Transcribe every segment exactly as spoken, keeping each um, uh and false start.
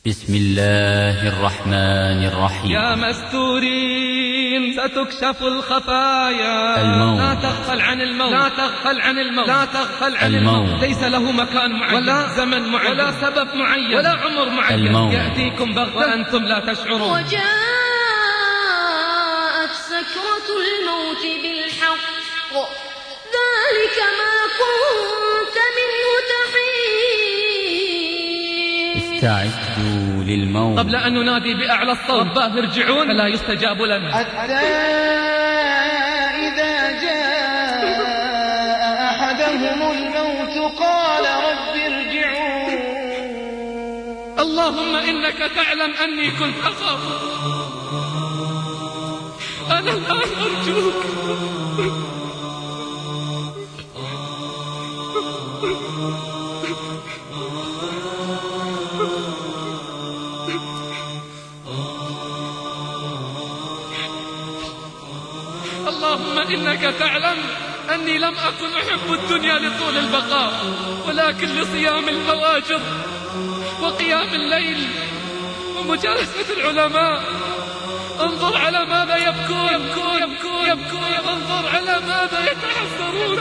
بسم الله الرحمن الرحيم. يا مستورين ستكشف الخفايا، الموت. لا تغفل عن الموت، لا تغفل عن الموت، لا تغفل عن الموت. الموت. ليس له مكان معين ولا زمن معين ولا سبب معين ولا عمر معين. الموت يأتيكم بغتة وأنتم لا تشعرون. وجاءت سكرة الموت بالحق ذلك ما كنت منه تحيد. استعدوا للموت قبل أن ننادي بأعلى الصوت رباه ارجعون فلا يستجاب لنا، حتى إذا جاء أحدهم الموت قال رب ارجعون. اللهم إنك تعلم أني كنت أخاف، أنا الآن أرجوك. اللهم إنك تعلم أني لم أكن أحب الدنيا لطول البقاء، ولكن لصيام الفواجر وقيام الليل ومجالسة العلماء. انظر على ماذا يبكون يبكون يبكون يبكون انظر على ماذا يتحسرون.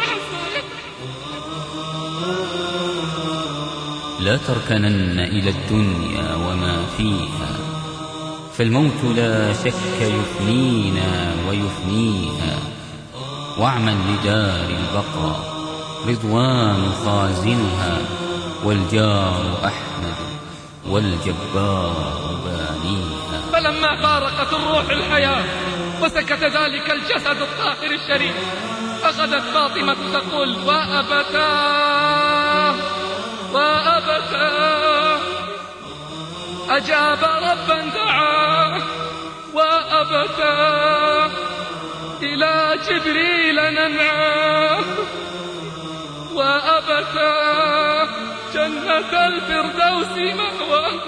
لا تركنن إلى الدنيا وما فيها، فالموت لا شك يفنينا ويفنيها. واعمل لدار البقاء رضوان خازنها، والجار أحمد والجبار بانيها. فلما فارقت الروح الحياة وسكت ذلك الجسد الطاهر الشريف، أخذت فاطمة تقول وأبتاه وأبتاه، أجاب ربا دعاه وأبتاه، إلى جبريل ننعاه وأبتاه، جنة الفردوس مأواه.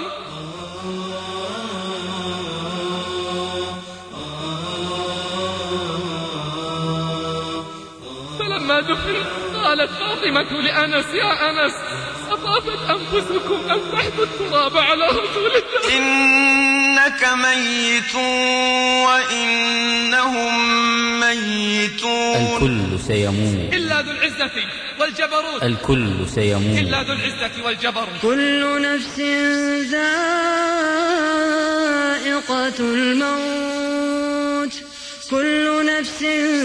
فلما دفن قالت فاطمة لأنس يا أنس أطابت أنفسكم أن تحثوا التراب على رسول الله. إنك ميت وإنهم ميتون. الكل سيموت إلا ذو العزة والجبروت، الكل سيموت إلا ذو العزة والجبروت. كل نفس ذائقة الموت، كل نفس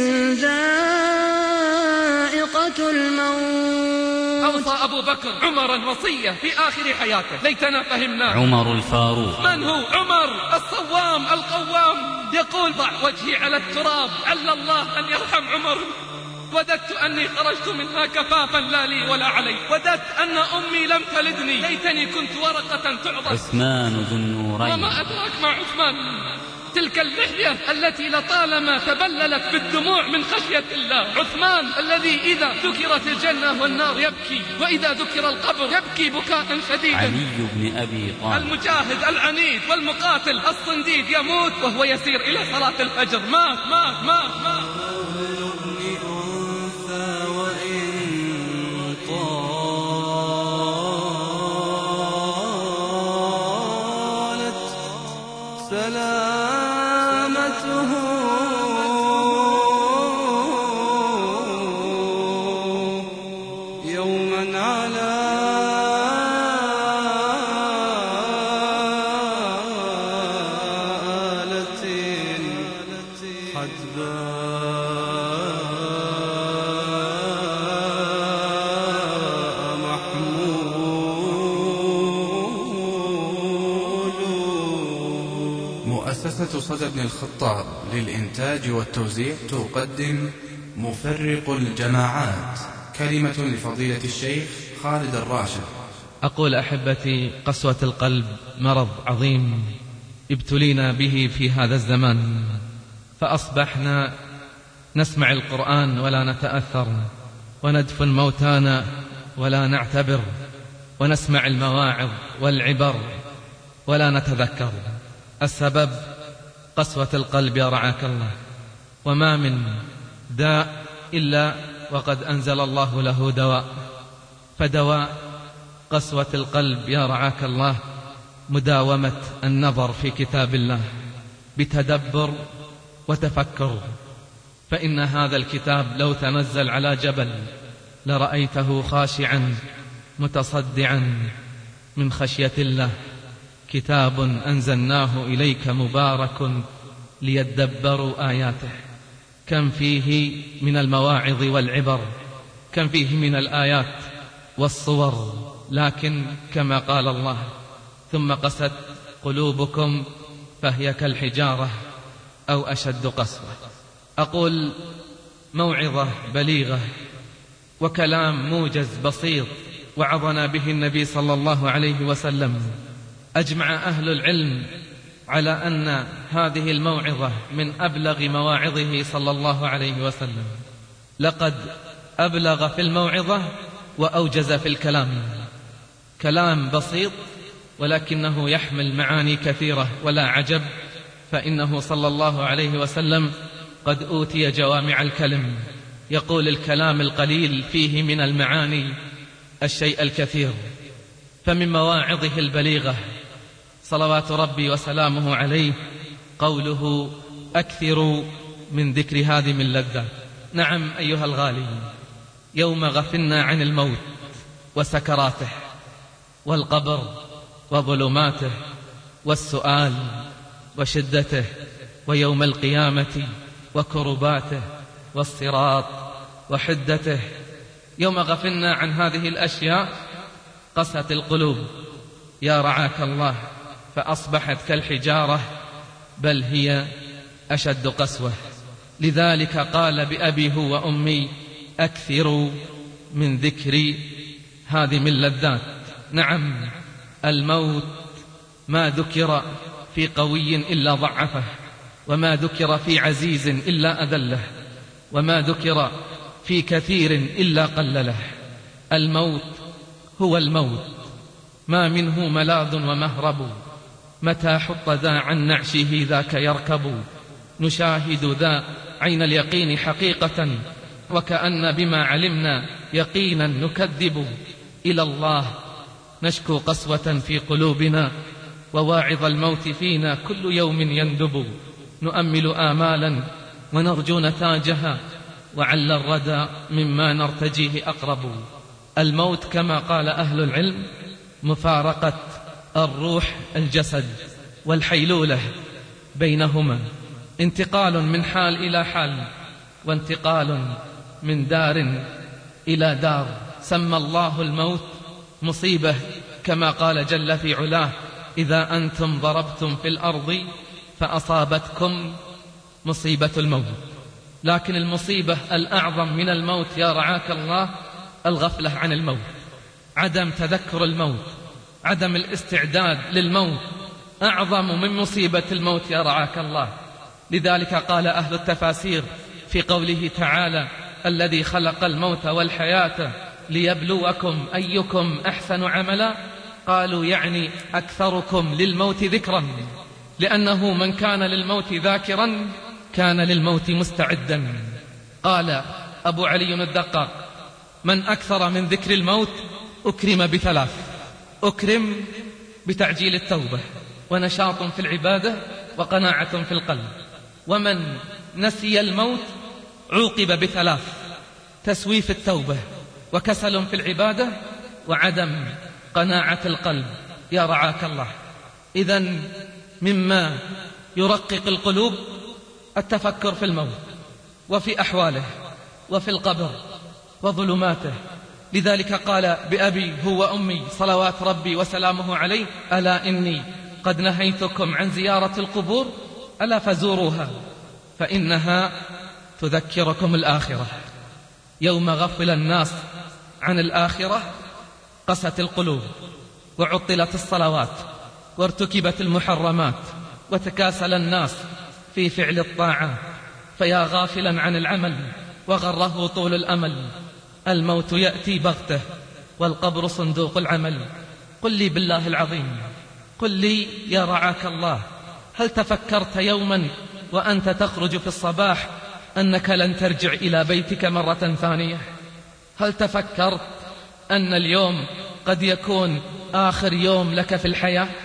ذائقة الموت. أوصى أبو بكر عمرا وصية في آخر حياته ليتنا فهمناه. عمر الفاروق. من هو عمر؟ الصوام القوام، يقول ضع وجهي على التراب عل الله أن يرحم عمر. وددت أني خرجت منها كفافا لا لي ولا علي، وددت أن أمي لم تلدني، ليتني كنت ورقة تعضد. عثمان ذو النورين. وما أدراك مع عثمان؟ تلك اللحية التي لطالما تبللت بالدموع من خشية الله. عثمان الذي إذا ذكرت الجنة والنار يبكي، وإذا ذكر القبر يبكي بكاء شديدا. علي بن أبي طالب. المجاهد العنيد والمقاتل الصنديد يموت وهو يسير إلى صلاة الفجر. مات مات مات مات. سلامته يوما على آلة قد باء محمود. مؤسسة صدى بن الخطاب للإنتاج والتوزيع تقدم مفرق الجماعات، كلمة لفضيلة الشيخ خالد الراشد. أقول أحبتي، قسوة القلب مرض عظيم ابتلينا به في هذا الزمان، فأصبحنا نسمع القرآن ولا نتأثر، وندفن موتانا ولا نعتبر، ونسمع المواعظ والعبر ولا نتذكر. السبب قسوة القلب يا رعاك الله. وما من داء إلا وقد أنزل الله له دواء، فدواء قسوة القلب يا رعاك الله مداومة النظر في كتاب الله بتدبر وتفكر، فإن هذا الكتاب لو تنزل على جبل لرأيته خاشعا متصدعا من خشية الله. كتاب أنزلناه إليك مبارك ليدبروا آياته. كم فيه من المواعظ والعبر، كم فيه من الآيات والصور، لكن كما قال الله: ثم قست قلوبكم فهي كالحجارة أو أشد قسوة. أقول موعظة بليغة وكلام موجز بسيط وعظنا به النبي صلى الله عليه وسلم. أجمع أهل العلم على أن هذه الموعظة من أبلغ مواعظه صلى الله عليه وسلم. لقد أبلغ في الموعظة وأوجز في الكلام. كلام بسيط ولكنه يحمل معاني كثيرة، ولا عجب فإنه صلى الله عليه وسلم قد أوتي جوامع الكلم. يقول الكلام القليل فيه من المعاني الشيء الكثير. فمن مواعظه البليغة صلوات ربي وسلامه عليه قوله: أكثروا من ذكر هادم اللذات. نعم أيها الغالي، يوم غفلنا عن الموت وسكراته والقبر وظلماته والسؤال وشدته ويوم القيامة وكرباته والصراط وحدته، يوم غفلنا عن هذه الأشياء قست القلوب يا رعاك الله، فأصبحت كالحجارة بل هي أشد قسوة. لذلك قال بأبي هو وأمي: أكثروا من ذكر هادم اللذات. نعم، الموت ما ذكر في قوي إلا ضعفه، وما ذكر في عزيز إلا أذله، وما ذكر في كثير إلا قلله. الموت هو الموت، ما منه ملاذ ومهرب، متى حط ذا عن نعشه ذاك يركب. نشاهد ذا عين اليقين حقيقة، وكأن بما علمنا يقينا نكذب. إلى الله نشكو قسوة في قلوبنا، وواعظ الموت فينا كل يوم يندب. نؤمل آمالا ونرجو نتاجها، وعل الردى مما نرتجيه أقرب. الموت كما قال أهل العلم مفارقة الروح الجسد، والحيلولة بينهما، انتقال من حال إلى حال، وانتقال من دار إلى دار. سمى الله الموت مصيبة كما قال جل في علاه: إذا أنتم ضربتم في الأرض فأصابتكم مصيبة الموت. لكن المصيبة الأعظم من الموت يا رعاك الله الغفلة عن الموت، عدم تذكر الموت، عدم الاستعداد للموت أعظم من مصيبة الموت يا رعاك الله. لذلك قال أهل التفاسير في قوله تعالى: الذي خلق الموت والحياة ليبلوكم أيكم أحسن عملا، قالوا يعني أكثركم للموت ذكرا، لأنه من كان للموت ذاكرا كان للموت مستعدا. قال أبو علي الدقاق: من أكثر من ذكر الموت أكرم بثلاث: أكرم بتعجيل التوبة، ونشاط في العبادة، وقناعة في القلب. ومن نسي الموت عوقب بثلاث: تسويف التوبة، وكسل في العبادة، وعدم قناعة القلب يا رعاك الله. إذن مما يرقق القلوب التفكر في الموت وفي أحواله وفي القبر وظلماته. لذلك قال بأبي هو وأمي صلوات ربي وسلامه عليه: ألا إني قد نهيتكم عن زيارة القبور، ألا فزوروها فإنها تذكركم الآخرة. يوم غفل الناس عن الآخرة قست القلوب، وعطلت الصلوات، وارتكبت المحرمات، وتكاسل الناس في فعل الطاعات. فيا غافلا عن العمل وغره طول الأمل، الموت يأتي بغته والقبر صندوق العمل. قل لي بالله العظيم، قل لي يا رعاك الله، هل تفكرت يوما وأنت تخرج في الصباح أنك لن ترجع إلى بيتك مرة ثانية؟ هل تفكرت أن اليوم قد يكون آخر يوم لك في الحياة؟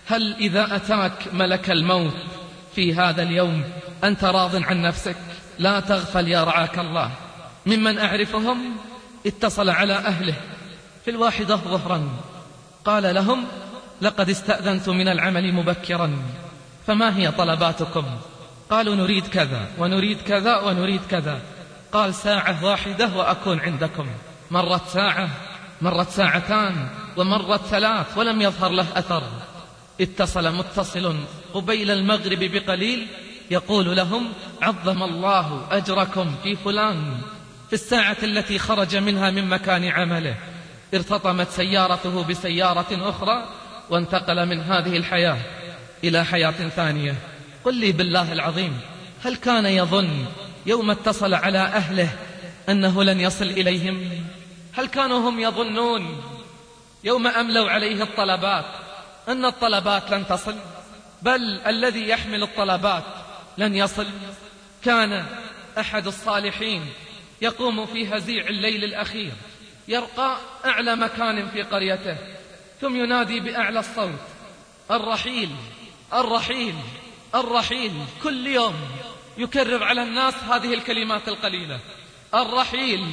هل إذا أتاك ملك الموت في هذا اليوم أنت راض عن نفسك؟ لا تغفل يا رعاك الله. ممن أعرفهم اتصل على أهله في الواحدة ظهرا قال لهم لقد استأذنت من العمل مبكرا، فما هي طلباتكم؟ قالوا نريد كذا ونريد كذا ونريد كذا. قال ساعة واحدة وأكون عندكم. مرت ساعة، مرت ساعتان، ومرت ثلاث ولم يظهر له أثر. اتصل متصل قبيل المغرب بقليل يقول لهم عظم الله أجركم في فلان. في الساعة التي خرج منها من مكان عمله ارتطمت سيارته بسيارة أخرى وانتقل من هذه الحياة إلى حياة ثانية. قل لي بالله العظيم، هل كان يظن يوم اتصل على أهله أنه لن يصل إليهم؟ هل كانوا هم يظنون يوم أملوا عليه الطلبات أن الطلبات لن تصل؟ بل الذي يحمل الطلبات لن يصل. كان أحد الصالحين يقوم في هزيع الليل الأخير يرقى أعلى مكان في قريته ثم ينادي بأعلى الصوت الرحيل الرحيل الرحيل. كل يوم يكرر على الناس هذه الكلمات القليلة الرحيل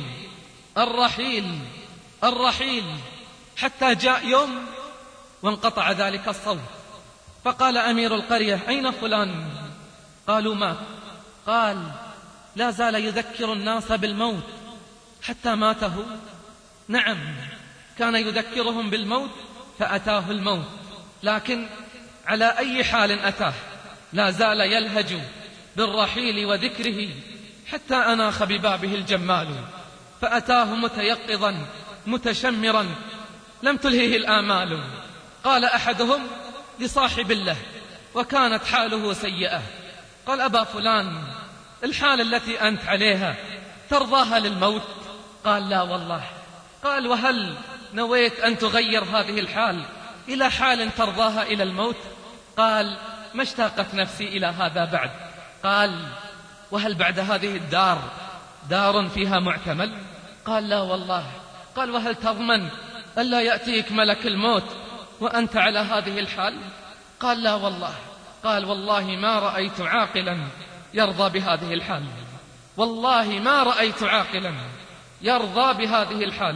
الرحيل الرحيل، حتى جاء يوم وانقطع ذلك الصوت. فقال أمير القرية أين فلان؟ قالوا مات. قال لا زال يذكر الناس بالموت حتى ماته. نعم، كان يذكرهم بالموت فأتاه الموت، لكن على أي حال أتاه لا زال يلهج بالرحيل وذكره حتى أناخ ببابه الجمال، فأتاه متيقظا متشمرا لم تلهه الآمال. قال أحدهم لصاحب له وكانت حاله سيئة، قال أبا فلان الحال التي أنت عليها ترضاها للموت؟ قال لا والله. قال وهل نويت أن تغير هذه الحال إلى حال ترضاها إلى الموت؟ قال ما اشتاقت نفسي إلى هذا بعد. قال وهل بعد هذه الدار دار فيها معتمل؟ قال لا والله. قال وهل تضمن ألا يأتيك ملك الموت وأنت على هذه الحال؟ قال لا والله. قال والله ما رأيت عاقلا يرضى بهذه الحال، والله ما رأيت عاقلا يرضى بهذه الحال.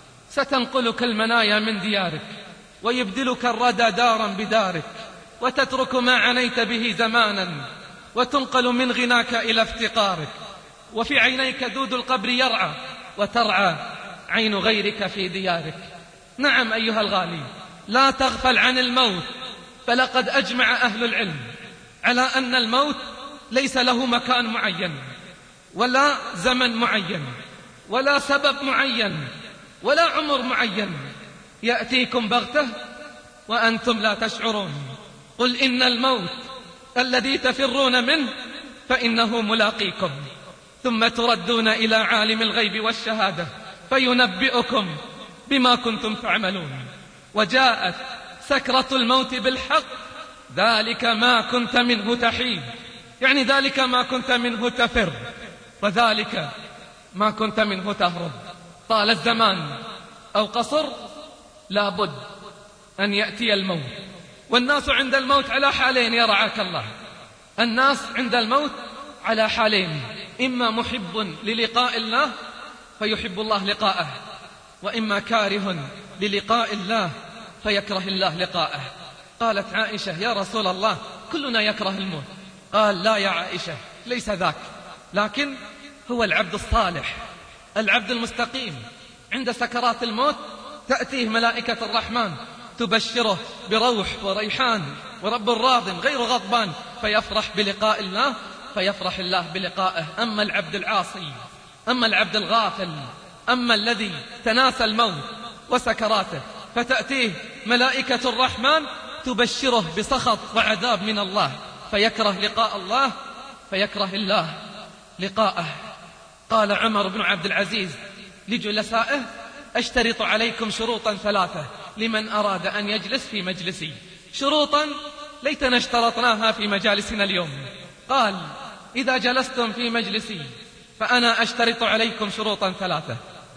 ستنقلك المنايا من ديارك ويبدلك الردى دارا بدارك، وتترك ما عنيت به زمانا وتنقل من غناك إلى افتقارك، وفي عينيك دود القبر يرعى وترعى عين غيرك في ديارك. نعم أيها الغالي، لا تغفل عن الموت، فلقد أجمع أهل العلم على أن الموت ليس له مكان معين ولا زمن معين ولا سبب معين ولا عمر معين، يأتيكم بغتة وأنتم لا تشعرون. قل إن الموت الذي تفرون منه فإنه ملاقيكم، ثم تردون إلى عالم الغيب والشهادة فينبئكم بما كنتم تعملون. وجاءت سكرة الموت بالحق، ذلك ما كنت منه تحيد، يعني ذلك ما كنت منه تفر، وذلك ما كنت منه تهرب. طال الزمان أو قصر لابد أن يأتي الموت. والناس عند الموت على حالين يا رعاك الله، الناس عند الموت على حالين، إما محب للقاء الله فيحب الله لقاءه، وإما كاره للقاء الله فيكره الله لقاءه. قالت عائشة يا رسول الله كلنا يكره الموت. قال لا يا عائشة، ليس ذاك، لكن هو العبد الصالح العبد المستقيم عند سكرات الموت تأتيه ملائكة الرحمن تبشره بروح وريحان ورب راض غير غضبان، فيفرح بلقاء الله فيفرح الله بلقائه. أما العبد العاصي، أما العبد الغافل، أما الذي تناسى الموت وسكراته فتأتيه ملائكة الرحمن تبشره بسخط وعذاب من الله، فيكره لقاء الله فيكره الله لقاءه. قال عمر بن عبد العزيز لجلسائه أشترط عليكم شروطا ثلاثة لمن أراد أن يجلس في مجلسي، شروطا ليتنا اشترطناها في مجالسنا اليوم. قال إذا جلستم في مجلسي فأنا أشترط عليكم شروطا ثلاثة،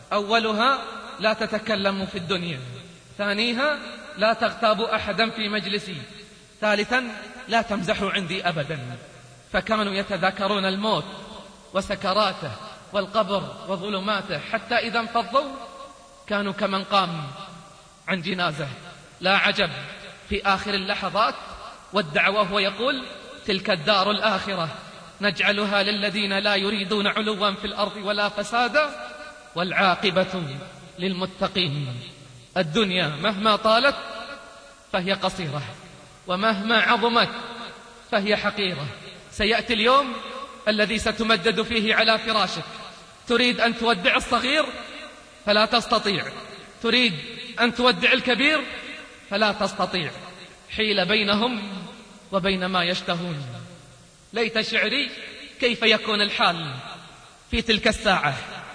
أولها لا تتكلموا في الدنيا، ثانيها لا تغتابوا أحدا في مجلسي، ثالثا لا تمزحوا عندي أبدا، فكانوا يتذاكرون الموت وسكراته والقبر وظلماته، حتى إذا انفضوا كانوا كمن قام عن جنازة. لا عجب في آخر اللحظات ودع وهو يقول: تلك الدار الآخرة نجعلها للذين لا يريدون علوا في الأرض ولا فسادا والعاقبة للمتقين. الدنيا مهما طالت فهي قصيرة، ومهما عظمت فهي حقيرة. سيأتي اليوم الذي ستمدد فيه على فراشك، تريد أن تودع الصغير فلا تستطيع، تريد أن تودع الكبير فلا تستطيع، حيل بينهم وبين ما يشتهون. ليت شعري كيف يكون الحال في تلك الساعة،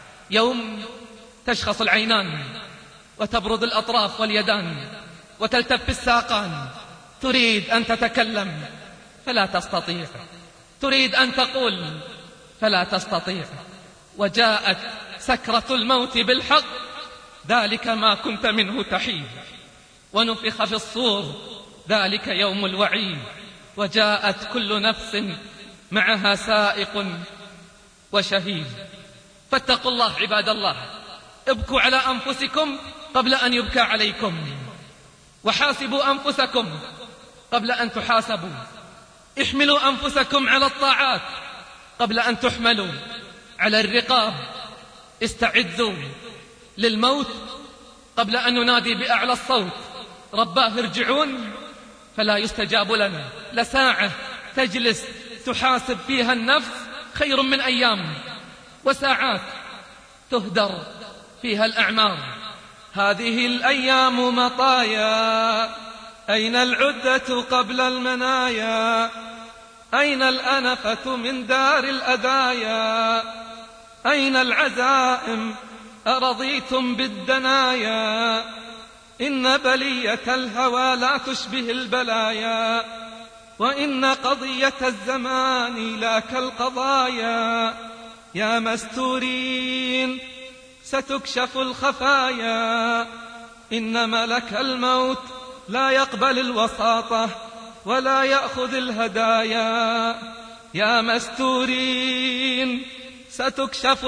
يوم تشخص العينان وتبرد الأطراف واليدان وتلتف الساقان، تريد أن تتكلم فلا تستطيع، تريد أن تقول فلا تستطيع. وجاءت سكرة الموت بالحق، ذلك ما كنت منه تحيد، ونفخ في الصور، ذلك يوم الوعيد. وجاءت كل نفس معها سائق وشهيد. فاتقوا الله عباد الله، ابكوا على أنفسكم قبل أن يبكى عليكم، وحاسبوا أنفسكم قبل أن تحاسبوا، احملوا أنفسكم على الطاعات قبل أن تحملوا على الرقاب، استعدوا للموت قبل أن ننادي بأعلى الصوت: رباه ارجعون، فلا يستجاب لنا. لساعة تجلس تحاسب فيها النفس خير من أيام، وساعات تهدر فيها الأعمار. هذه الأيام مطايا، أين العدة قبل المنايا؟ أين الأنفة من دار الأدايا؟ أين العزائم أرضيتم بالدنايا؟ إن بلية الهوى لا تشبه البلايا، وإن قضية الزمان لا كالقضايا. يا مستورين ستكشف الخفايا، إن ملك الموت لا يقبل الوساطة ولا يأخذ الهدايا. يا مستورين ستكشف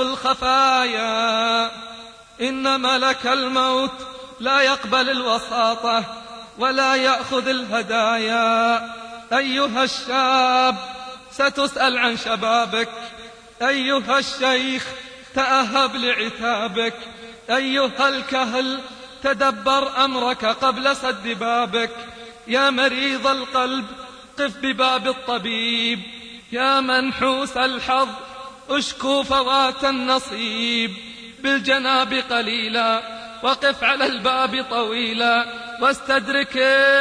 الخفايا، إن ملك الموت لا يقبل الوساطة ولا يأخذ الهدايا. أيها الشاب ستسأل عن شبابك، أيها الشيخ تأهب لعتابك، أيها الكهل تدبر أمرك قبل سد بابك. يا مريض القلب قف بباب الطبيب، يا منحوس الحظ اشكو فوات النصيب. بالجناب قليلا وقف على الباب طويلا، واستدرك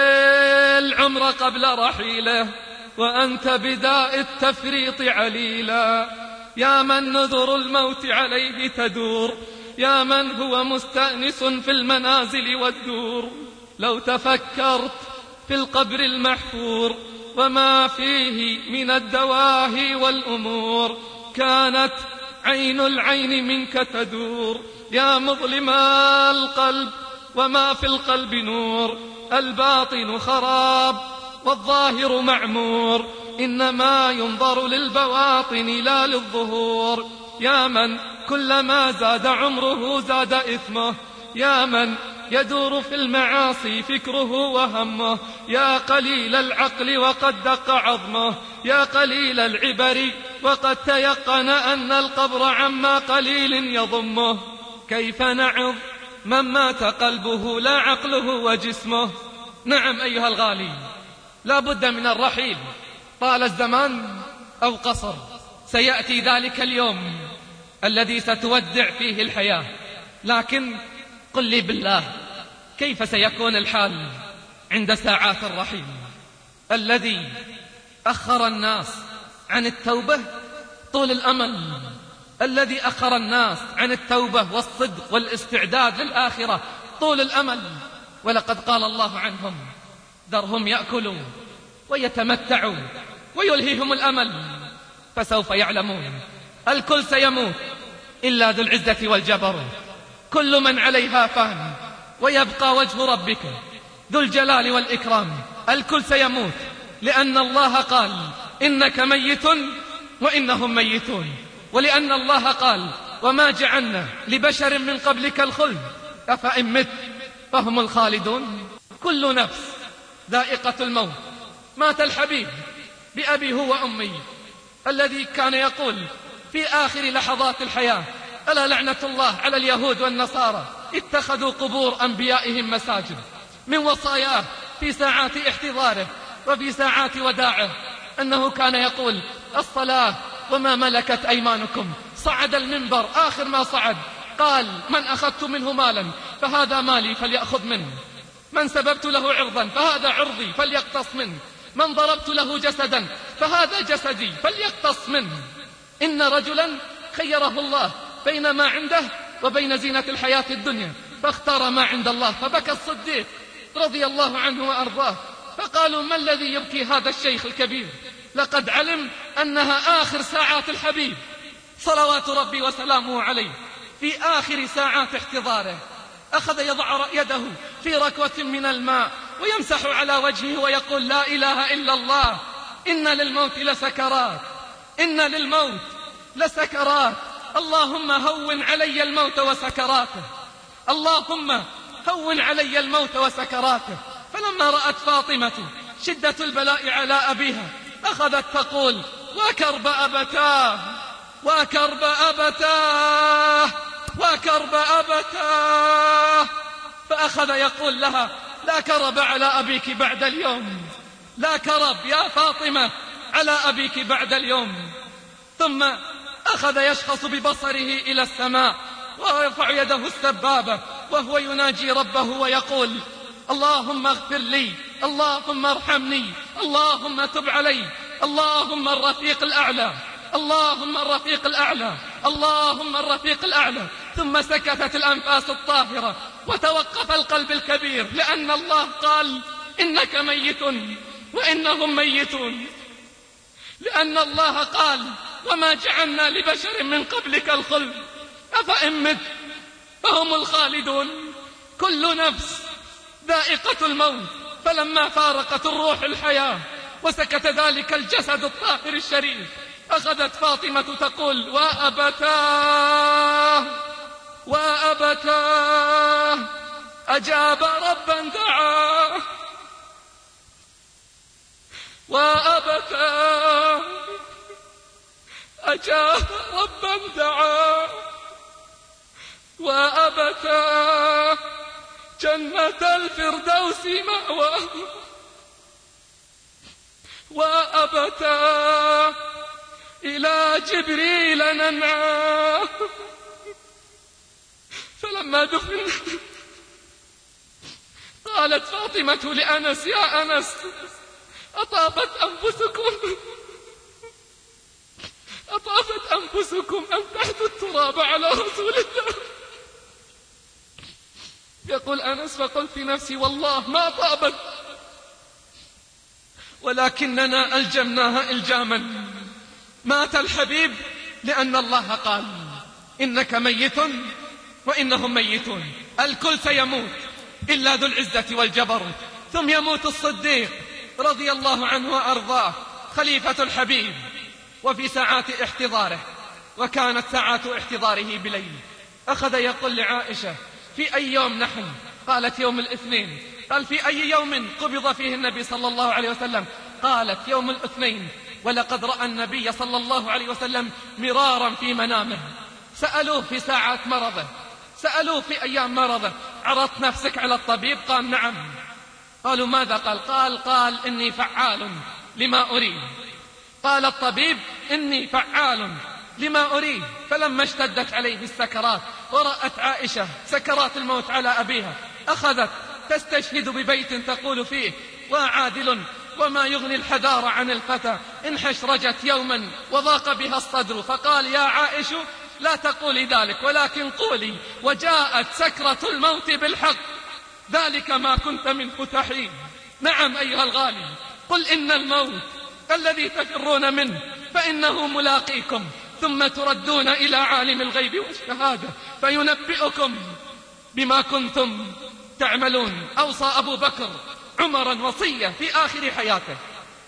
العمر قبل رحيله، وأنت بداء التفريط عليلا. يا من نذر الموت عليه تدور، يا من هو مستأنس في المنازل والدور. لو تفكرت في القبر المحفور وما فيه من الدواهي والأمور، كانت عين العين منك تدور. يا مظلم القلب وما في القلب نور، الباطن خراب والظاهر معمور، إنما ينظر للبواطن لا للظهور. يا من كلما زاد عمره زاد إثمه، يا من يدور في المعاصي فكره وهمه. يا قليل العقل وقد دق عظمه، يا قليل العبر وقد تيقن أن القبر عما قليل يضمه. كيف نعظ من مات قلبه لا عقله وجسمه؟ نعم أيها الغالي، لا بد من الرحيل، طال الزمان أو قصر، سيأتي ذلك اليوم الذي ستودع فيه الحياة. لكن قل لي بالله، كيف سيكون الحال عند ساعات الرحيل؟ الذي أخر الناس عن التوبة طول الأمل، الذي أخر الناس عن التوبة والصدق والاستعداد للآخرة طول الأمل. ولقد قال الله عنهم: ذرهم يأكلوا ويتمتعوا ويلهيهم الأمل فسوف يعلمون. الكل سيموت إلا ذو العزة والجبروت، كل من عليها فان، ويبقى وجه ربك ذو الجلال والإكرام. الكل سيموت لأن الله قال إنك ميت وإنهم ميتون، ولأن الله قال وما جعلنا لبشر من قبلك الخلد أفإن مت فهم الخالدون. كل نفس ذائقة الموت. مات الحبيب بأبي هو وأمي الذي كان يقول في آخر لحظات الحياة ألا لعنة الله على اليهود والنصارى اتخذوا قبور أنبيائهم مساجد. من وصاياه في ساعات احتضاره وفي ساعات وداعه أنه كان يقول الصلاة وما ملكت أيمانكم. صعد المنبر آخر ما صعد قال من أخذت منه مالا فهذا مالي فليأخذ منه، من سببت له عرضا فهذا عرضي فليقتص منه، من ضربت له جسدا فهذا جسدي فليقتص منه. إن رجلا خيره الله بين ما عنده وبين زينة الحياة الدنيا فاختار ما عند الله، فبكى الصديق رضي الله عنه وأرضاه، فقالوا ما الذي يبكي هذا الشيخ الكبير؟ لقد علم أنها آخر ساعات الحبيب صلوات ربي وسلامه عليه. في آخر ساعات احتضاره أخذ يضع يده في ركوة من الماء ويمسح على وجهه ويقول لا إله إلا الله، إن للموت لسكرات، إن للموت لسكرات، اللهم هون علي الموت وسكراته، اللهم هون علي الموت وسكراته. فلما رأت فاطمة شدة البلاء على أبيها أخذت تقول وكرب أبتاه وكرب أبتاه وكرب أبتاه، فأخذ يقول لها لا كرب على أبيك بعد اليوم، لا كرب يا فاطمة على أبيك بعد اليوم. ثم أخذ يشخص ببصره إلى السماء ويرفع يده السبابة وهو يناجي ربه ويقول اللهم اغفر لي، اللهم ارحمني، اللهم تب علي، اللهم الرفيق الأعلى، اللهم الرفيق الأعلى، اللهم الرفيق الأعلى. ثم سكتت الأنفاس الطاهرة وتوقف القلب الكبير، لأن الله قال إنك ميت وإنهم ميتون، لأن الله قال وما جعلنا لبشر من قبلك الخلد أفإن مت فهم الخالدون. كل نفس ذائقة الموت. فلما فارقت الروح الحياة وسكت ذلك الجسد الطاهر الشريف أخذت فاطمة تقول وأبتاه وأبتاه أجاب ربا دعاه، وأبتاه أجاب ربا دعاه، وأبتاه جنة الفردوس مأواه، وأبتاه إلى جبريل ننعاه. فلما دفن قالت فاطمة لأنس يا أنس أطابت أنفسكم أطابت أنفسكم أن تحثوا التراب على رسول الله. يقول أنس فقلت في نفسي والله ما طابت، ولكننا ألجمناها إلجاما. مات الحبيب لأن الله قال إنك ميت وإنهم ميتون. الكل سيموت إلا ذو العزة والجبروت. ثم يموت الصديق رضي الله عنه وأرضاه خليفة الحبيب وفي ساعات احتضاره، وكانت ساعات احتضاره بليل. أخذ يقول لعائشة في أي يوم نحن؟ قالت يوم الاثنين. قال في أي يوم قبض فيه النبي صلى الله عليه وسلم؟ قالت يوم الاثنين. ولقد رأى النبي صلى الله عليه وسلم مرارا في منامه. سألوه في ساعات مرضه، سألوه في أيام مرضه عرضت نفسك على الطبيب؟ قال نعم. قالوا ماذا قال؟ قال قال إني فعال لما أريد. قال الطبيب إني فعال لما أريد. فلما اشتدت عليه السكرات ورأت عائشة سكرات الموت على أبيها أخذت تستشهد ببيت تقول فيه وعادل وما يغني الحذار عن الفتى إن حشرجت يوما وضاق بها الصدر. فقال يا عائش لا تقولي ذلك ولكن قولي وجاءت سكرة الموت بالحق ذلك ما كنت منه تحيد. نعم أيها الغالي، قل إن الموت الذي تفرون منه فإنه ملاقيكم ثم تردون إلى عالم الغيب والشهادة فينبئكم بما كنتم تعملون. أوصى أبو بكر عمرا وصية في آخر حياته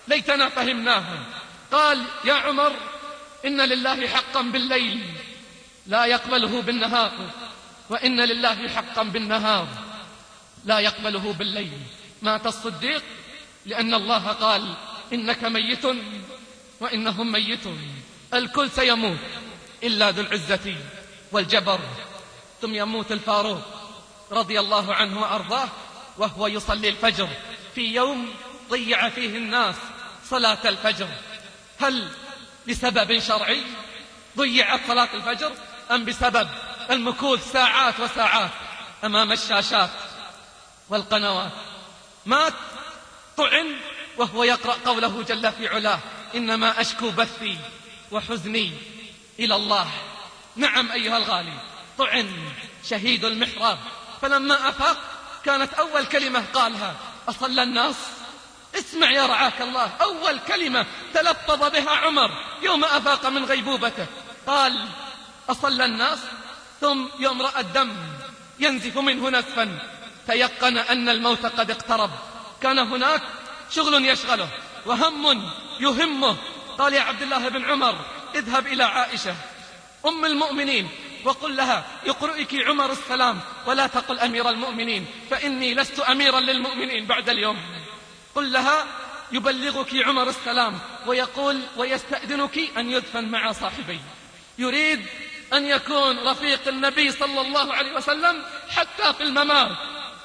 ليتنا فهمناها. قال يا عمر إن لله حقا بالليل لا يقبله بالنهار، وإن لله حقا بالنهار لا يقبله بالليل. مات الصديق لأن الله قال إنك ميت وإنهم ميتون. الكل سيموت إلا ذو العزة والجبر. ثم يموت الفاروق رضي الله عنه وأرضاه وهو يصلي الفجر في يوم ضيع فيه الناس صلاة الفجر. هل لسبب شرعي ضيعت صلاة الفجر أم بسبب المكوث ساعات وساعات أمام الشاشات والقنوات؟ مات طعن وهو يقرأ قوله جل في علاه إنما أشكو بثي وحزني إلى الله. نعم أيها الغالي، طعن شهيد المحراب، فلما أفاق كانت أول كلمة قالها أصلى الناس؟ اسمع يا رعاك الله، أول كلمة تلفظ بها عمر يوم أفاق من غيبوبته قال أصلى الناس. ثم يوم رأى الدم ينزف منه نزفا تيقن أن الموت قد اقترب. كان هناك شغل يشغله وهم يهمه. قال يا عبد الله بن عمر اذهب إلى عائشة أم المؤمنين وقل لها يقرئك عمر السلام ولا تقل أمير المؤمنين، فإني لست أميرا للمؤمنين بعد اليوم. قل لها يبلغك عمر السلام ويقول ويستأذنك أن يدفن مع صاحبي. يريد أن يكون رفيق النبي صلى الله عليه وسلم حتى في الممات،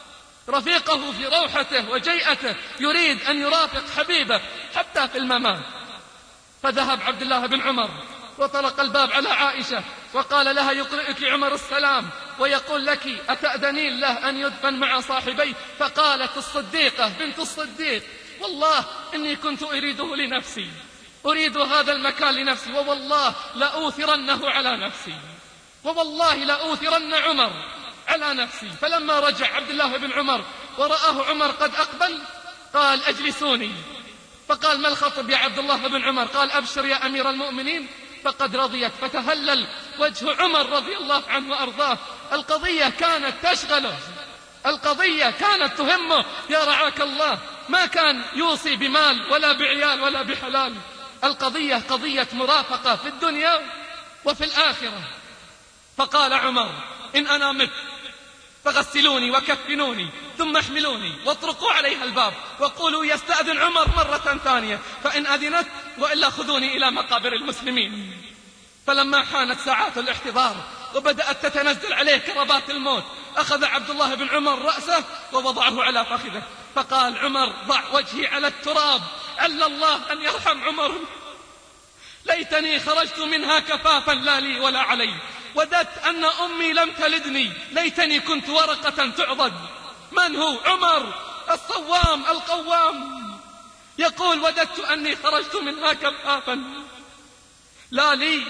رفيقه في روحته وجيئته، يريد أن يرافق حبيبه حتى في الممات. فذهب عبد الله بن عمر وطرق الباب على عائشة وقال لها يقرئك عمر السلام ويقول لك أتأذنين له أن يدفن مع صاحبي؟ فقالت الصديقة بنت الصديق والله إني كنت أريده لنفسي، أريد هذا المكان لنفسي، ووالله لأوثرنه على نفسي، ووالله لأوثرن عمر على نفسي. فلما رجع عبد الله بن عمر ورآه عمر قد أقبل قال أجلسوني. فقال ما الخطب يا عبد الله بن عمر؟ قال أبشر يا أمير المؤمنين فقد رضيت. فتهلل وجه عمر رضي الله عنه وأرضاه. القضية كانت تشغله، القضية كانت تهمه يا رعاك الله، ما كان يوصي بمال ولا بعيال ولا بحلال. القضية قضية مرافقة في الدنيا وفي الآخرة. فقال عمر إن أنا مت فغسلوني وكفنوني ثم احملوني واطرقوا عليها الباب وقولوا يستأذن عمر مرة ثانية فإن أذنت وإلا خذوني إلى مقابر المسلمين. فلما حانت ساعات الاحتضار وبدأت تتنزل عليه كربات الموت أخذ عبد الله بن عمر رأسه ووضعه على فخذه فقال عمر ضع وجهي على التراب عل الله أن يرحم عمر، ليتني خرجت منها كفافا لا لي ولا علي، وددت أن أمي لم تلدني، ليتني كنت ورقة تعضد. من هو؟ عمر الصوام القوام يقول وددت أني خرجت منها كفافا لا لي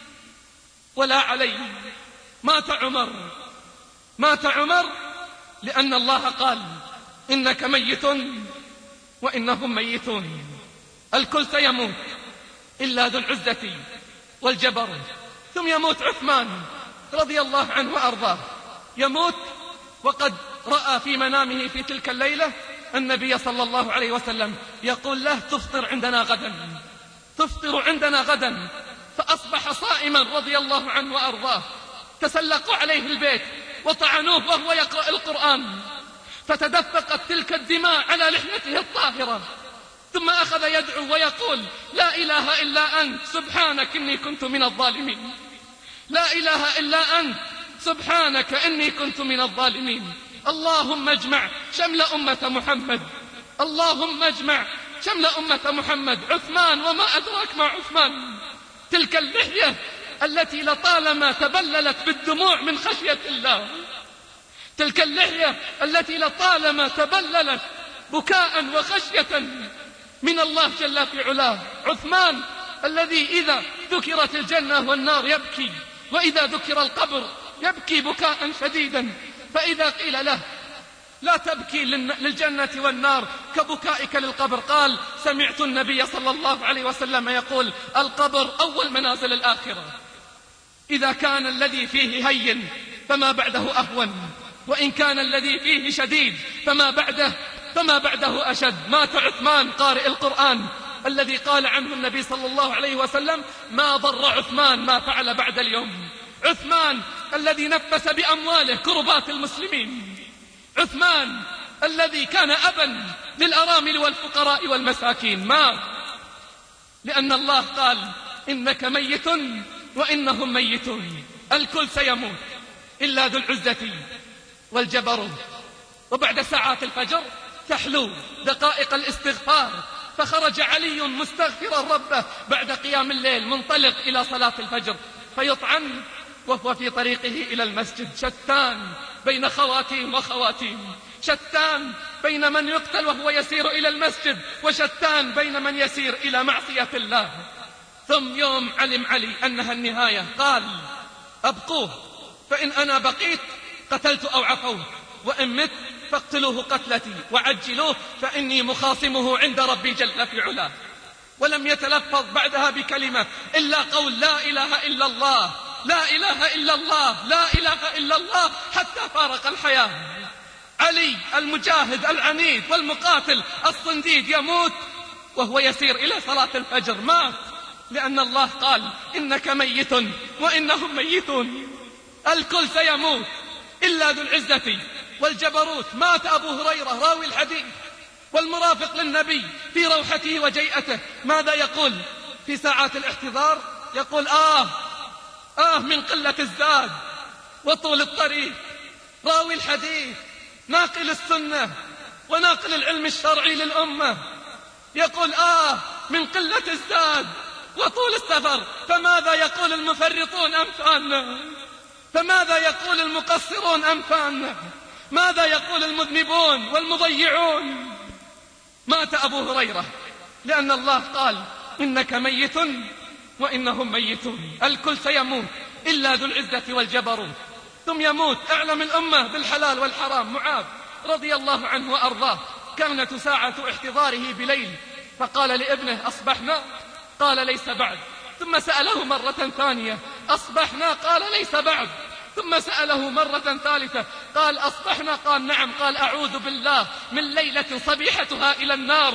ولا علي. مات عمر، مات عمر لأن الله قال إنك ميت وإنهم ميتون. الكل سيموت إلا ذو العزة والجبر. ثم يموت عثمان رضي الله عنه وأرضاه، يموت وقد رأى في منامه في تلك الليلة النبي صلى الله عليه وسلم يقول له تفطر عندنا غدا، تفطر عندنا غدا. فأصبح صائما رضي الله عنه وأرضاه. تسلقوا عليه البيت وطعنوه وهو يقرأ القرآن، فتدفقت تلك الدماء على لحيته الطاهرة. ثم أخذ يدعو ويقول لا إله إلا أنت سبحانك إني كنت من الظالمين، لا إله إلا أنت سبحانك إني كنت من الظالمين. اللهم اجمع شمل أمة محمد، اللهم اجمع شمل أمة محمد. عثمان وما أدراك ما عثمان، تلك اللحية التي لطالما تبللت بالدموع من خشية الله، تلك اللحية التي لطالما تبللت بكاء وخشية من الله جل في علاه. عثمان الذي إذا ذكرت الجنة والنار يبكي، وإذا ذكر القبر يبكي بكاء شديدا. فإذا قيل له لا تبكي للجنة والنار كبكائك للقبر قال سمعت النبي صلى الله عليه وسلم يقول القبر أول منازل الآخرة، إذا كان الذي فيه هين فما بعده أهون، وإن كان الذي فيه شديد فما بعده فما بعده أشد. مات عثمان قارئ القرآن الذي قال عنه النبي صلى الله عليه وسلم: ما ضر عثمان ما فعل بعد اليوم. عثمان الذي نفس بأمواله كربات المسلمين، عثمان الذي كان أبا للأرامل والفقراء والمساكين، مات لأن الله قال: إنك ميت وإنهم ميتون. الكل سيموت إلا ذو العزة والجبروت. وبعد ساعات الفجر تحلو دقائق الاستغفار، فخرج علي مستغفرا ربه بعد قيام الليل منطلق إلى صلاة الفجر، فيطعن وهو في طريقه إلى المسجد. شتان بين خواتيم وخواتيم، شتان بين من يقتل وهو يسير إلى المسجد، وشتان بين من يسير إلى معصية الله. ثم يوم علم علي أنها النهاية قال: أبقوه، فإن أنا بقيت قتلت أو عفوت، وإن مت فاقتلوه قتلتي وعجلوه، فإني مخاصمه عند ربي جل في علاه. ولم يتلفظ بعدها بكلمة إلا قول لا إله إلا الله، لا إله إلا الله، لا إله إلا الله، حتى فارق الحياة. علي المجاهد العنيد والمقاتل الصنديد يموت وهو يسير إلى صلاة الفجر. مات لأن الله قال: إنك ميت وإنهم ميتون. الكل سيموت إلا ذو العزة والجبروت. مات أبو هريرة راوي الحديث والمرافق للنبي في روحته وجيئته. ماذا يقول في ساعات الاحتضار؟ يقول: آه آه من قلة الزاد وطول الطريق. راوي الحديث ناقل السنة وناقل العلم الشرعي للأمة يقول: آه من قلة الزاد وطول السفر. فماذا يقول المفرطون أمثالنا؟ فماذا يقول المقصرون أمثالنا؟ ماذا يقول المذنبون والمضيعون؟ مات أبو هريرة لأن الله قال: إنك ميت وإنهم ميتون. الكل سيموت إلا ذو العزة والجبروت. ثم يموت أعلم الأمة بالحلال والحرام معاذ رضي الله عنه وأرضاه. كانت ساعة احتضاره بليل، فقال لابنه: أصبحنا؟ قال: ليس بعد. ثم سأله مرة ثانية: أصبحنا؟ قال: ليس بعد. ثم سأله مرة ثالثة: قال: أصبحنا؟ قال: نعم. قال: أعوذ بالله من ليلة صبيحتها إلى النار،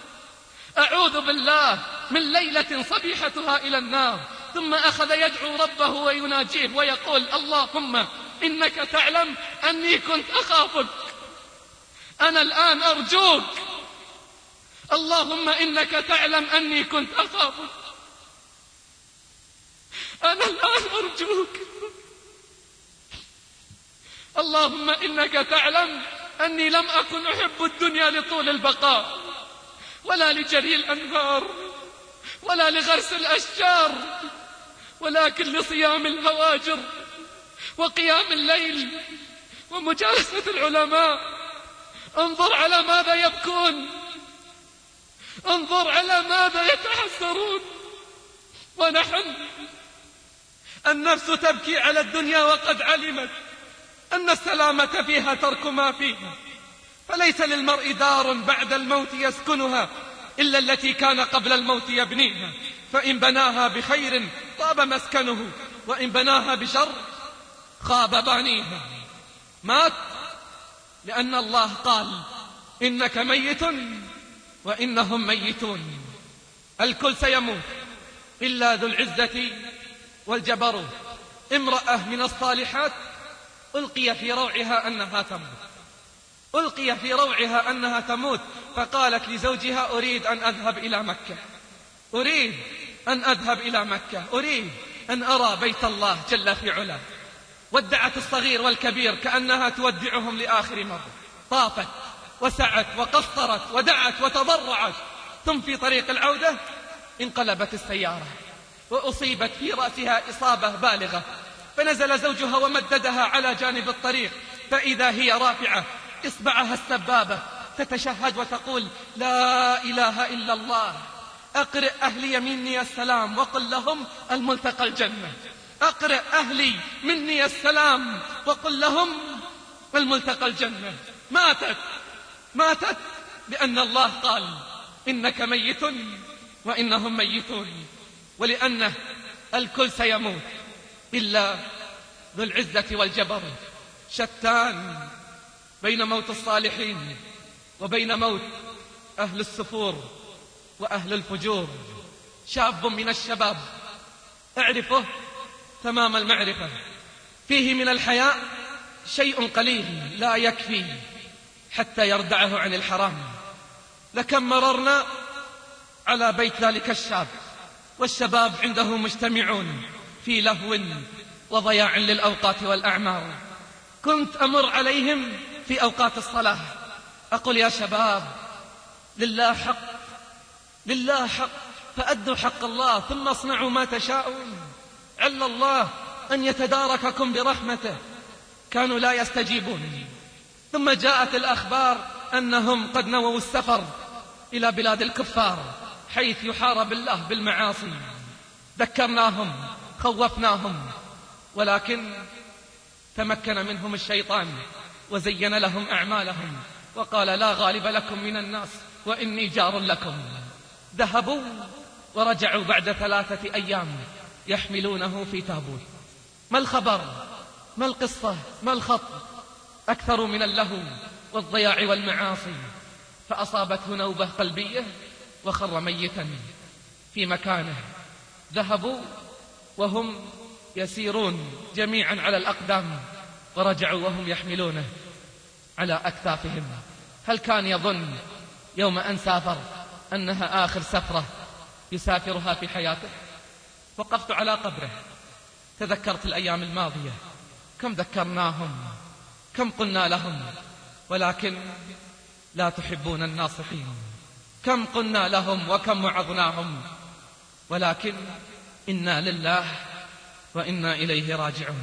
أعوذ بالله من ليلة صبيحتها إلى النار. ثم أخذ يدعو ربه ويناجيه ويقول: اللهم إنك تعلم أني كنت أخافك، أنا الآن أرجوك، اللهم إنك تعلم أني كنت أخافك، أنا الآن أرجوك، اللهم إنك تعلم أني لم أكن أحب الدنيا لطول البقاء، ولا لجري الأنهار، ولا لغرس الأشجار، ولكن لصيام الهواجر وقيام الليل ومجالسة العلماء. انظر على ماذا يبكون، انظر على ماذا يتحسرون. ونحن النفس تبكي على الدنيا وقد علمت أن السلامة فيها ترك ما فيها، فليس للمرء دار بعد الموت يسكنها إلا التي كان قبل الموت يبنيها، فإن بناها بخير طاب مسكنه، وإن بناها بشر خاب بانيها. مات لأن الله قال: إنك ميت وإنهم ميتون. الكل سيموت إلا ذو العزة والجبروت. امرأة من الصالحات ألقي في روعها أنها تموت، ألقي في روعها أنها تموت، فقالت لزوجها: أريد أن أذهب إلى مكة، أريد أن أذهب إلى مكة، أريد أن أرى بيت الله جل في علاه. ودعت الصغير والكبير كأنها تودعهم لآخر مرة، طافت وسعت وقصرت ودعت وتضرعت. ثم في طريق العودة انقلبت السيارة وأصيبت في رأسها إصابة بالغة، فنزل زوجها ومددها على جانب الطريق، فإذا هي رافعة إصبعها السبابة تتشهد وتقول: لا إله إلا الله، أقرئ أهلي مني السلام وقل لهم الملتقى الجنة، أقرئ أهلي مني السلام وقل لهم الملتقى الجنة. ماتت ماتت لأن الله قال: إنك ميت وإنهم ميتون. ولأنه الكل سيموت إلا ذو العزة والجبروت. شتان بين موت الصالحين وبين موت أهل السفور وأهل الفجور. شاب من الشباب أعرفه تمام المعرفة، فيه من الحياء شيء قليل لا يكفي حتى يردعه عن الحرام. لكم مررنا على بيت ذلك الشاب والشباب عنده مجتمعون في لهو وضياع للأوقات والأعمار. كنت أمر عليهم في أوقات الصلاة أقول يا شباب لله حق، لله حق، فأدوا حق الله ثم اصنعوا ما تشاءون، عل الله أن يتدارككم برحمته. كانوا لا يستجيبون. ثم جاءت الأخبار أنهم قد نووا السفر إلى بلاد الكفار حيث يحارب الله بالمعاصي. ذكرناهم خوفناهم، ولكن تمكن منهم الشيطان وزين لهم أعمالهم وقال لا غالب لكم من الناس وإني جار لكم. ذهبوا ورجعوا بعد ثلاثة أيام يحملونه في تابوت. ما الخبر؟ ما القصة؟ ما الخط؟ أكثر من اللهو والضياع والمعاصي، فأصابته نوبة قلبية وخر ميتا في مكانه. ذهبوا وهم يسيرون جميعا على الأقدام ورجعوا وهم يحملونه على أكتافهم. هل كان يظن يوم أن سافر أنها آخر سفرة يسافرها في حياته؟ وقفت على قبره تذكرت الأيام الماضية، كم ذكرناهم، كم قلنا لهم، ولكن لا تحبون الناصحين. كم قلنا لهم وكم وعظناهم، ولكن إنا لله وإنا إليه راجعون.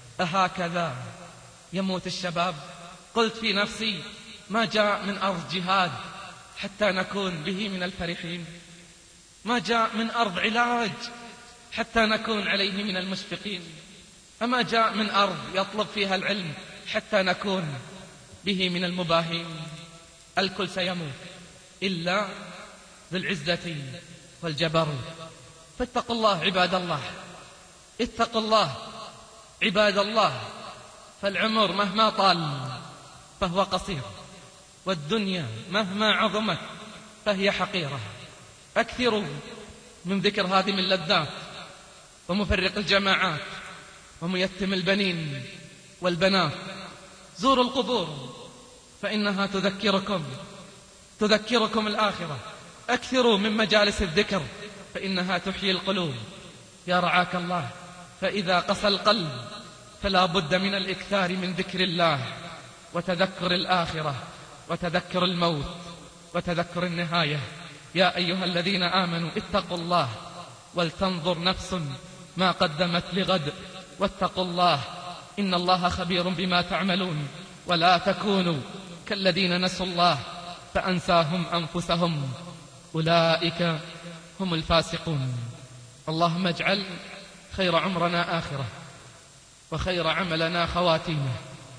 أهكذا يموت الشباب؟ قلت في نفسي ما جاء من أرض جهاد حتى نكون به من الفرحين، ما جاء من أرض علاج حتى نكون عليه من المشفقين، أما جاء من أرض يطلب فيها العلم حتى نكون به من المباهين. الكل سيموت إلا ذو العزة والجبروت. فاتقوا الله عباد الله، اتقوا الله عباد الله، فالعمر مهما طال فهو قصير، والدنيا مهما عظمت فهي حقيرة. أكثروا من ذكر هادم اللذات ومفرق الجماعات وميتم البنين والبنات. زوروا القبور فإنها تذكركم تذكركم الآخرة. أكثروا من مجالس الذكر فإنها تحيي القلوب. يا رعاك الله، فإذا قسى القلب فلا بد من الإكثار من ذكر الله وتذكر الآخرة وتذكر الموت وتذكر النهاية. يا أيها الذين آمنوا اتقوا الله ولتنظر نفس ما قدمت لغد واتقوا الله إن الله خبير بما تعملون. ولا تكونوا كالذين نسوا الله فأنساهم أنفسهم أولئك هم الفاسقون. اللهم اجعل خير عمرنا آخرة، وخير عملنا خواتيمه،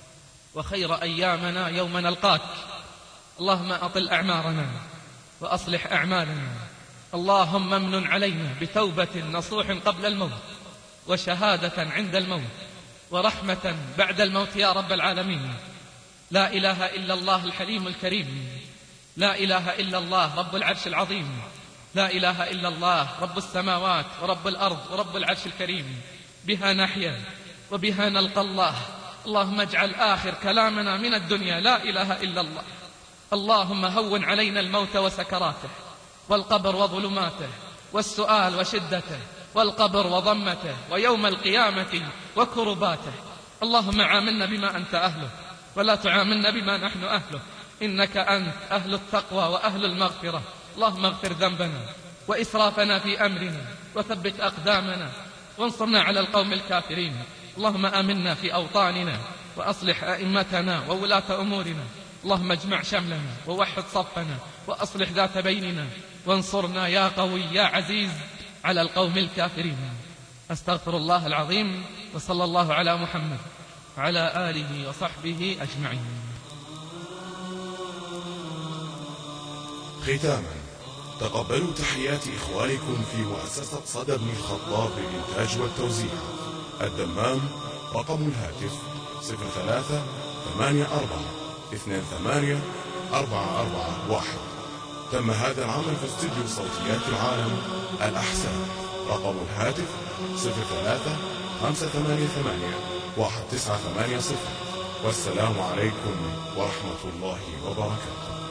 وخير أيامنا يوم نلقاك. اللهم أطل أعمارنا وأصلح أعمالنا. اللهم امن علينا بتوبة نصوح قبل الموت، وشهادة عند الموت، ورحمة بعد الموت يا رب العالمين. لا إله إلا الله الحليم الكريم، لا إله إلا الله رب العرش العظيم، لا إله إلا الله رب السماوات ورب الأرض ورب العرش الكريم. بها نحيا وبها نلقى الله. اللهم اجعل آخر كلامنا من الدنيا لا إله إلا الله. اللهم هون علينا الموت وسكراته، والقبر وظلماته، والسؤال وشدته، والقبر وضمته، ويوم القيامة وكرباته. اللهم عاملنا بما أنت أهله ولا تعاملنا بما نحن أهله، إنك أنت أهل التقوى وأهل المغفرة. اللهم اغفر ذنبنا وإسرافنا في أمرنا، وثبت أقدامنا، وانصرنا على القوم الكافرين. اللهم آمنا في أوطاننا، وأصلح أئمتنا وولاة أمورنا. اللهم اجمع شملنا ووحد صفنا، وأصلح ذات بيننا، وانصرنا يا قوي يا عزيز على القوم الكافرين. أستغفر الله العظيم، وصلى الله على محمد وعلى آله وصحبه أجمعين. ختاما، تقبلوا تحيات إخوانكم في مؤسسة صدى بن الخطاب للإنتاج والتوزيع. الدمام، رقم الهاتف صفر ثلاثة ثمانية أربعة اثنان ثمانية أربعة أربعة واحد. تم هذا العمل في استوديو صوتيات العالم الأحساء. رقم الهاتف صفر ثلاثة خمسة ثمانية ثمانية واحد تسعة ثمانية صفر. والسلام عليكم ورحمة الله وبركاته.